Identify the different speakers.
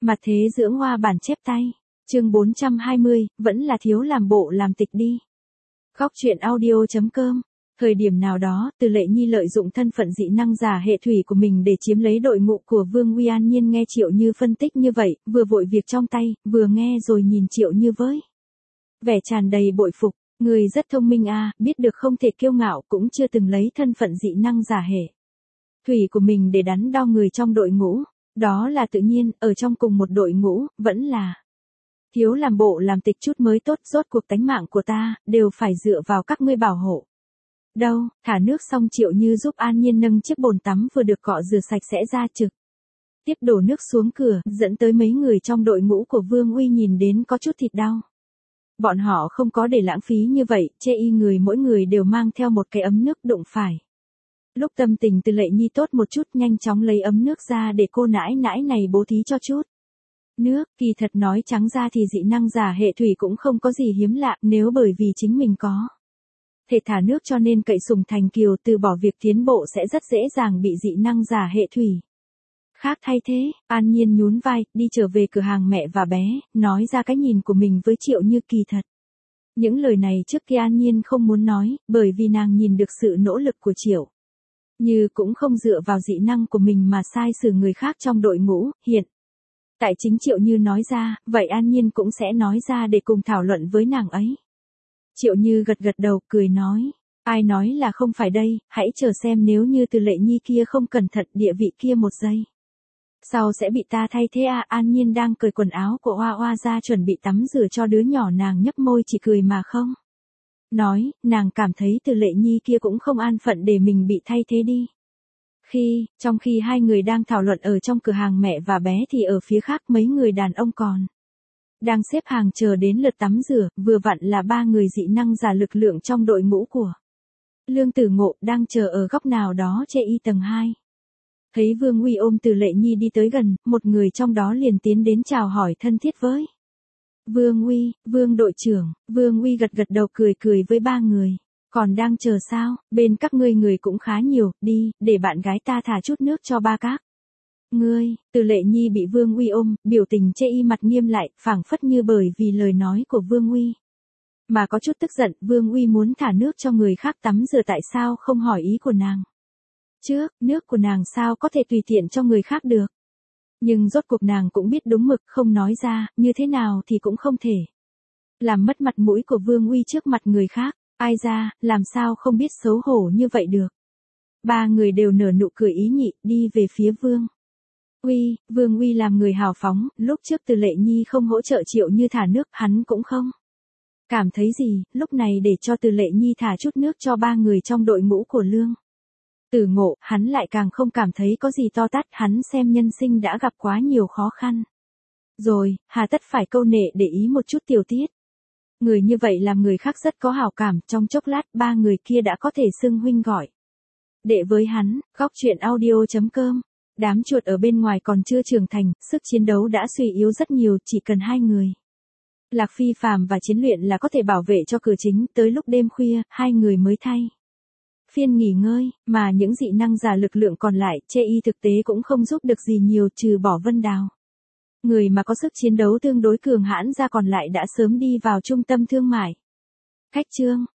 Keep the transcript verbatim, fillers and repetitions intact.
Speaker 1: Mặt thế dưỡng hoa bản chép tay. Chương bốn trăm hai mươi, vẫn là thiếu làm bộ làm tịch đi. Góc truyện audio chấm com. Thời điểm nào đó, Từ Lệ Nhi lợi dụng thân phận dị năng giả hệ thủy của mình để chiếm lấy đội ngũ của Vương Uy. An Nhiên nghe Triệu Như phân tích như vậy, vừa vội việc trong tay, vừa nghe rồi nhìn Triệu Như với vẻ tràn đầy bội phục. Người rất thông minh a, biết được không thể kiêu ngạo, cũng chưa từng lấy thân phận dị năng giả hệ thủy của mình để đắn đo người trong đội ngũ. Đó là tự nhiên, ở trong cùng một đội ngũ, vẫn là thiếu làm bộ làm tịch chút mới tốt, rốt cuộc tánh mạng của ta, đều phải dựa vào các ngươi bảo hộ. Đâu, thả nước xong Triệu Như giúp An Nhiên nâng chiếc bồn tắm vừa được cọ rửa sạch sẽ ra trực tiếp đổ nước xuống cửa, dẫn tới mấy người trong đội ngũ của Vương Uy nhìn đến có chút thịt đau. Bọn họ không có để lãng phí như vậy, chê y người mỗi người đều mang theo một cái ấm nước đụng phải. Lúc tâm tình Từ Lệ Nhi tốt một chút, nhanh chóng lấy ấm nước ra để cô nãi nãi này bố thí cho chút nước. Kỳ thật nói trắng ra thì dị năng giả hệ thủy cũng không có gì hiếm lạ, nếu bởi vì chính mình có thể thả nước cho nên cậy sùng thành kiều, từ bỏ việc tiến bộ sẽ rất dễ dàng bị dị năng giả hệ thủy khác thay thế. An Nhiên nhún vai, đi trở về cửa hàng mẹ và bé, nói ra cái nhìn của mình với Triệu Như. Kỳ thật những lời này trước kia An Nhiên không muốn nói, bởi vì nàng nhìn được sự nỗ lực của Triệu Như cũng không dựa vào dị năng của mình mà sai xử người khác trong đội ngũ. Hiện tại chính Triệu Như nói ra, vậy An Nhiên cũng sẽ nói ra để cùng thảo luận với nàng ấy. Triệu Như gật gật đầu, cười nói, ai nói là không phải đây, hãy chờ xem nếu như Từ Lệ Nhi kia không cẩn thận, địa vị kia một giây sau sẽ bị ta thay thế à. An Nhiên đang cởi quần áo của Hoa Hoa ra chuẩn bị tắm rửa cho đứa nhỏ, nàng nhấp môi chỉ cười mà không nói, nàng cảm thấy Từ Lệ Nhi kia cũng không an phận để mình bị thay thế đi. Khi, trong khi hai người đang thảo luận ở trong cửa hàng mẹ và bé thì ở phía khác mấy người đàn ông còn đang xếp hàng chờ đến lượt tắm rửa, vừa vặn là ba người dị năng giả lực lượng trong đội ngũ của Lương Tử Ngộ đang chờ ở góc nào đó chê y tầng hai. Thấy Vương Uy ôm Từ Lệ Nhi đi tới gần, một người trong đó liền tiến đến chào hỏi thân thiết với Vương Uy. Vương đội trưởng. Vương Uy gật gật đầu, cười cười với ba người. Còn đang chờ sao, bên các ngươi người cũng khá nhiều, đi, để bạn gái ta thả chút nước cho ba các ngươi. Từ Lệ Nhi bị Vương Uy ôm, biểu tình chê y mặt nghiêm lại, phảng phất như bởi vì lời nói của Vương Uy mà có chút tức giận. Vương Uy muốn thả nước cho người khác tắm rửa, tại sao không hỏi ý của nàng trước, nước của nàng sao có thể tùy tiện cho người khác được. Nhưng rốt cuộc nàng cũng biết đúng mực, không nói ra, như thế nào thì cũng không thể làm mất mặt mũi của Vương Uy trước mặt người khác. Ai ra, làm sao không biết xấu hổ như vậy được. Ba người đều nở nụ cười ý nhị, đi về phía Vương Uy. Vương Uy làm người hào phóng, lúc trước Từ Lệ Nhi không hỗ trợ Triệu Như thả nước, hắn cũng không cảm thấy gì, lúc này để cho Từ Lệ Nhi thả chút nước cho ba người trong đội ngũ của Lương Tử Ngộ, hắn lại càng không cảm thấy có gì to tát, hắn xem nhân sinh đã gặp quá nhiều khó khăn rồi, hà tất phải câu nệ để ý một chút tiểu tiết. Người như vậy làm người khác rất có hảo cảm, trong chốc lát ba người kia đã có thể xưng huynh gọi đệ với hắn. Góc truyện audio chấm com. Đám chuột ở bên ngoài còn chưa trưởng thành, sức chiến đấu đã suy yếu rất nhiều, chỉ cần hai người Lạc Phi Phàm và Chiến Luyện là có thể bảo vệ cho cửa chính. Tới lúc đêm khuya, hai người mới thay phiên nghỉ ngơi, mà những dị năng giả lực lượng còn lại, chê y thực tế cũng không giúp được gì nhiều, trừ bỏ Vân Đào. Người mà có sức chiến đấu tương đối cường hãn ra, còn lại đã sớm đi vào trung tâm thương mại. Khách trương,